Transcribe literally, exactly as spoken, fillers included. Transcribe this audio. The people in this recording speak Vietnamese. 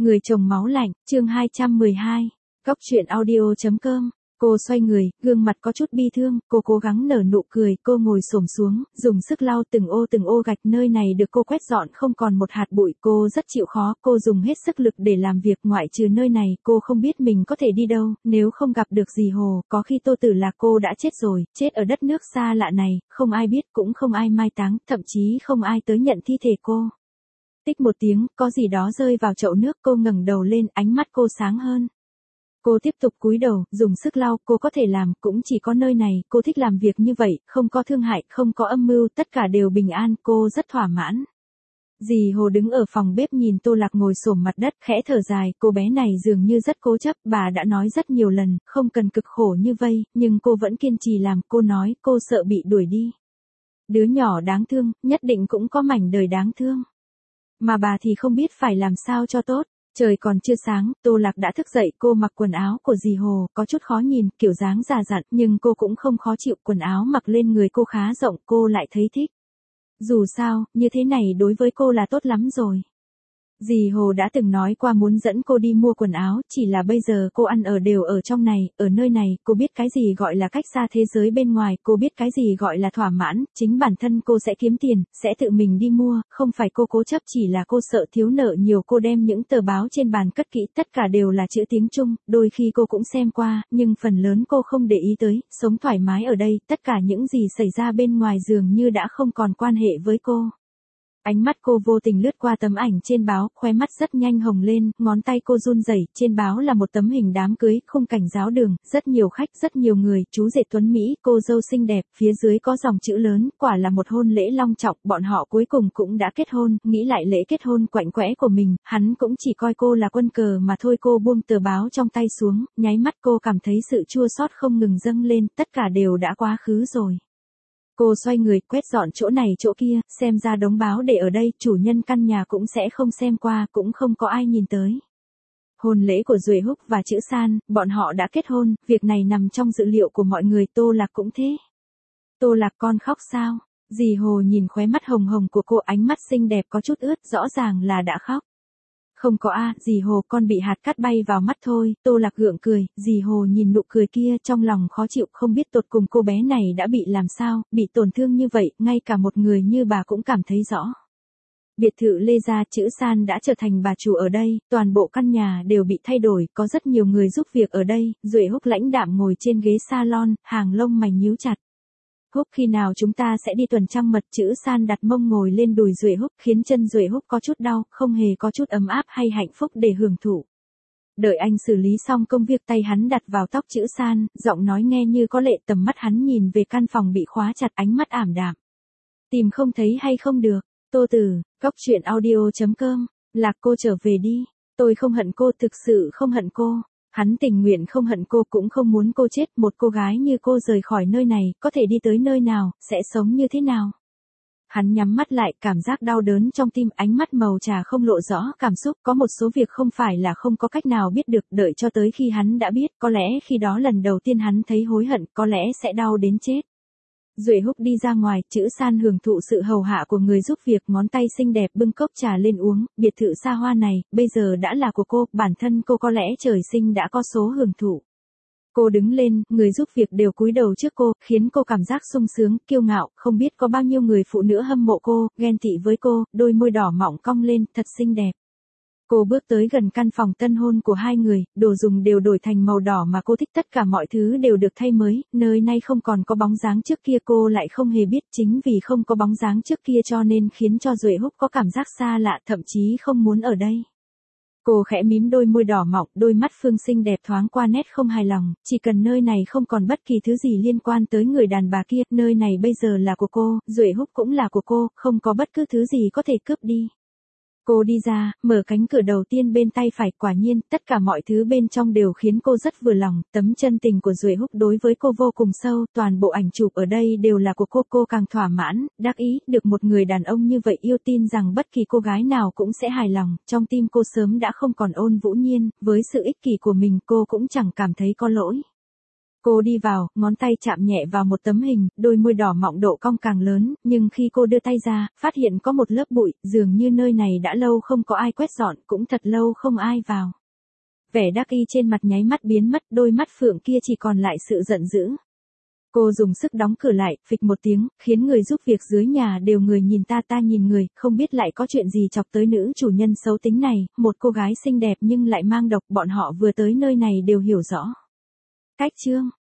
Người chồng máu lạnh, chương hai trăm mười hai, Góc truyện audio chấm com. Cô xoay người, gương mặt có chút bi thương, cô cố gắng nở nụ cười, cô ngồi xổm xuống, dùng sức lau từng ô từng ô gạch nơi này được cô quét dọn không còn một hạt bụi, cô rất chịu khó, cô dùng hết sức lực để làm việc, ngoại trừ nơi này, cô không biết mình có thể đi đâu, nếu không gặp được dì Hồ, có khi Tô Tử Lạc cô đã chết rồi, chết ở đất nước xa lạ này, không ai biết cũng không ai mai táng, thậm chí không ai tới nhận thi thể cô. Tích một tiếng, có gì đó rơi vào chậu nước, cô ngẩng đầu lên, ánh mắt cô sáng hơn. Cô tiếp tục cúi đầu, dùng sức lau, cô có thể làm, cũng chỉ có nơi này, cô thích làm việc như vậy, không có thương hại, không có âm mưu, tất cả đều bình an, cô rất thỏa mãn. Dì Hồ đứng ở phòng bếp nhìn Tô Lạc ngồi xổm mặt đất, khẽ thở dài, cô bé này dường như rất cố chấp, bà đã nói rất nhiều lần, không cần cực khổ như vây, nhưng cô vẫn kiên trì làm, cô nói, cô sợ bị đuổi đi. Đứa nhỏ đáng thương, nhất định cũng có mảnh đời đáng thương. Mà bà thì không biết phải làm sao cho tốt. Trời còn chưa sáng, Tô Lạc đã thức dậy, cô mặc quần áo của dì Hồ, có chút khó nhìn, kiểu dáng già dặn, nhưng cô cũng không khó chịu, quần áo mặc lên người cô khá rộng, cô lại thấy thích. Dù sao, như thế này đối với cô là tốt lắm rồi. Dì Hồ đã từng nói qua muốn dẫn cô đi mua quần áo, chỉ là bây giờ cô ăn ở đều ở trong này, ở nơi này, cô biết cái gì gọi là cách xa thế giới bên ngoài, cô biết cái gì gọi là thỏa mãn, chính bản thân cô sẽ kiếm tiền, sẽ tự mình đi mua, không phải cô cố chấp, chỉ là cô sợ thiếu nợ nhiều. Cô đem những tờ báo trên bàn cất kỹ, tất cả đều là chữ tiếng Trung, đôi khi cô cũng xem qua, nhưng phần lớn cô không để ý tới, sống thoải mái ở đây, tất cả những gì xảy ra bên ngoài dường như đã không còn quan hệ với cô. Ánh mắt cô vô tình lướt qua tấm ảnh trên báo, khóe mắt rất nhanh hồng lên, ngón tay cô run rẩy, trên báo là một tấm hình đám cưới, khung cảnh giáo đường, rất nhiều khách, rất nhiều người, chú rể tuấn Mỹ, cô dâu xinh đẹp, phía dưới có dòng chữ lớn, quả là một hôn lễ long trọng, bọn họ cuối cùng cũng đã kết hôn, nghĩ lại lễ kết hôn quạnh quẽ của mình, hắn cũng chỉ coi cô là quân cờ mà thôi. Cô buông tờ báo trong tay xuống, nháy mắt cô cảm thấy sự chua xót không ngừng dâng lên, tất cả đều đã quá khứ rồi. Cô xoay người, quét dọn chỗ này chỗ kia, xem ra đống báo để ở đây, chủ nhân căn nhà cũng sẽ không xem qua, cũng không có ai nhìn tới. Hôn lễ của Duệ Húc và Chữ San, bọn họ đã kết hôn, việc này nằm trong dự liệu của mọi người, Tô Lạc cũng thế. Tô Lạc, con khóc sao? Dì Hồ nhìn khóe mắt hồng hồng của cô, ánh mắt xinh đẹp có chút ướt, rõ ràng là đã khóc. Không có a, dì Hồ, con bị hạt cát bay vào mắt thôi. Tô Lạc gượng cười, dì Hồ nhìn nụ cười kia trong lòng khó chịu, không biết tột cùng cô bé này đã bị làm sao, bị tổn thương như vậy, ngay cả một người như bà cũng cảm thấy rõ. Biệt thự Lê Gia, Chữ San đã trở thành bà chủ ở đây, toàn bộ căn nhà đều bị thay đổi, có rất nhiều người giúp việc ở đây. Duệ Húc lãnh đạm ngồi trên ghế salon, hàng lông mày nhíu chặt. Húc, khi nào chúng ta sẽ đi tuần trăng mật? Chữ San đặt mông ngồi lên đùi Duệ Húc, khiến chân Duệ Húc có chút đau, không hề có chút ấm áp hay hạnh phúc để hưởng thụ. Đợi anh xử lý xong công việc, tay hắn đặt vào tóc Chữ San, giọng nói nghe như có lệ, tầm mắt hắn nhìn về căn phòng bị khóa chặt, ánh mắt ảm đạm. Tìm không thấy hay không được? Tô Tử, Góc truyện audio chấm com. Lạc, cô trở về đi. Tôi không hận cô, thực sự không hận cô. Hắn tình nguyện không hận cô, cũng không muốn cô chết, một cô gái như cô rời khỏi nơi này, có thể đi tới nơi nào, sẽ sống như thế nào. Hắn nhắm mắt lại, cảm giác đau đớn trong tim, ánh mắt màu trà không lộ rõ cảm xúc, có một số việc không phải là không có cách nào biết được, đợi cho tới khi hắn đã biết, có lẽ khi đó lần đầu tiên hắn thấy hối hận, có lẽ sẽ đau đến chết. Duệ Húc đi ra ngoài, Chữ San hưởng thụ sự hầu hạ của người giúp việc, ngón tay xinh đẹp bưng cốc trà lên uống, biệt thự xa hoa này, bây giờ đã là của cô, bản thân cô có lẽ trời sinh đã có số hưởng thụ. Cô đứng lên, người giúp việc đều cúi đầu trước cô, khiến cô cảm giác sung sướng, kiêu ngạo, không biết có bao nhiêu người phụ nữ hâm mộ cô, ghen tị với cô, đôi môi đỏ mọng cong lên, thật xinh đẹp. Cô bước tới gần căn phòng tân hôn của hai người, đồ dùng đều đổi thành màu đỏ mà cô thích, tất cả mọi thứ đều được thay mới, nơi nay không còn có bóng dáng trước kia. Cô lại không hề biết, chính vì không có bóng dáng trước kia cho nên khiến cho Duệ Húc có cảm giác xa lạ, thậm chí không muốn ở đây. Cô khẽ mím đôi môi đỏ mọng, đôi mắt phương xinh đẹp thoáng qua nét không hài lòng, chỉ cần nơi này không còn bất kỳ thứ gì liên quan tới người đàn bà kia, nơi này bây giờ là của cô, Duệ Húc cũng là của cô, không có bất cứ thứ gì có thể cướp đi. Cô đi ra, mở cánh cửa đầu tiên bên tay phải, quả nhiên, tất cả mọi thứ bên trong đều khiến cô rất vừa lòng, tấm chân tình của Duệ Húc đối với cô vô cùng sâu, toàn bộ ảnh chụp ở đây đều là của cô, cô càng thỏa mãn, đắc ý, được một người đàn ông như vậy yêu, tin rằng bất kỳ cô gái nào cũng sẽ hài lòng, trong tim cô sớm đã không còn Ôn Vũ Nhiên, với sự ích kỷ của mình cô cũng chẳng cảm thấy có lỗi. Cô đi vào, ngón tay chạm nhẹ vào một tấm hình, đôi môi đỏ mọng độ cong càng lớn, nhưng khi cô đưa tay ra, phát hiện có một lớp bụi, dường như nơi này đã lâu không có ai quét dọn, cũng thật lâu không ai vào. Vẻ đắc ý trên mặt nháy mắt biến mất, đôi mắt phượng kia chỉ còn lại sự giận dữ. Cô dùng sức đóng cửa lại, phịch một tiếng, khiến người giúp việc dưới nhà đều người nhìn ta ta nhìn người, không biết lại có chuyện gì chọc tới nữ chủ nhân xấu tính này, một cô gái xinh đẹp nhưng lại mang độc, bọn họ vừa tới nơi này đều hiểu rõ. Cách chương